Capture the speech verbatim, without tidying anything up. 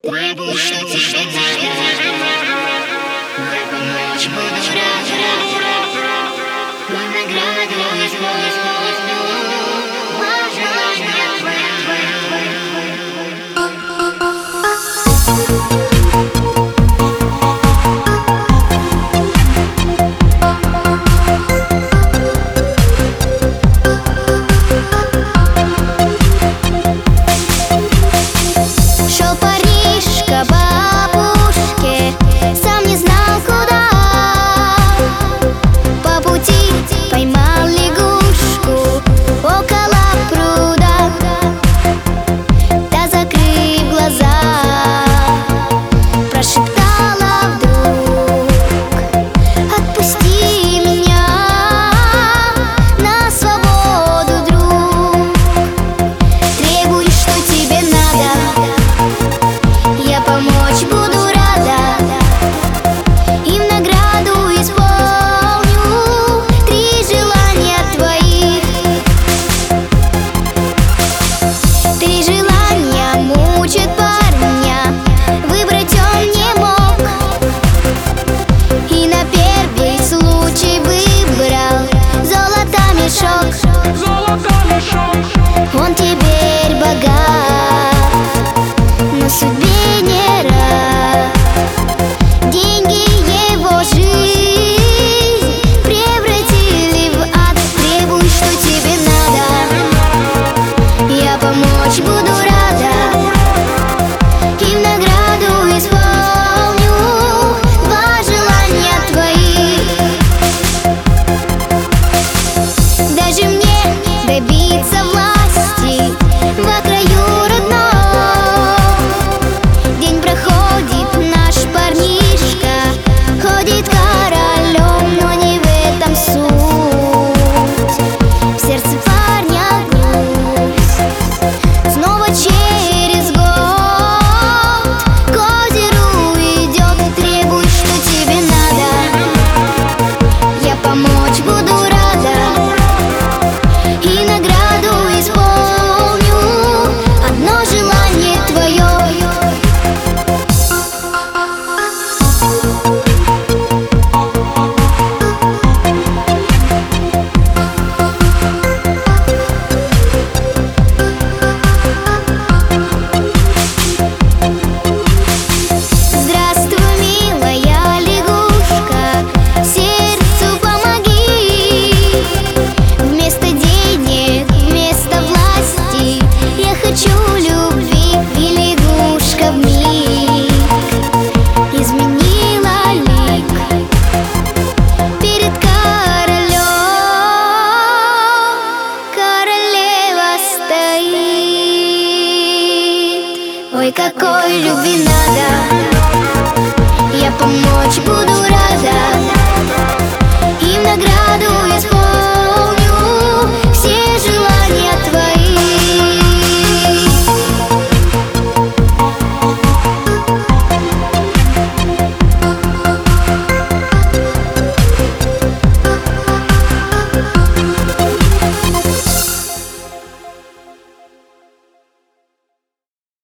Требую, что тебе надо. Я помочь буду рад. Но награду возьму, возьму, возьму. Желание твое. Шел Париж к бабушке, сам не знал куда. По пути поймал лягушку около пруда. Та, закрыв глаза, прошептала вдруг: отпусти меня на свободу, друг. Требуй, что тебе надо, я помочь буду рада. И в награду исполню три желания твоих. Три желания мучат парня, выбрать он не мог. И на первый случай выбрал золото мешок. Он теперь богат, но судьбе не рад. Деньги его жизнь превратили в ад. Требуй, что тебе надо, я помочь буду рада. И в награду исполню два желания твоих. Даже мне добиться власти во краю родном. День проходит, наш парнишка ходит королем, но не в этом суть. В сердце парня грусть. Снова через год к озеру идет. Требуй, что тебе надо, я помочь буду рада. И награду исполню одно желание твое. Здравствуй, милая лягушка, сердцу помоги. Вместо денег, вместо власти я хочу любви. И лягушка вмиг изменила лик перед королем. Королева стоит. Ой, какой любви надо, я помочь буду рада. И в награду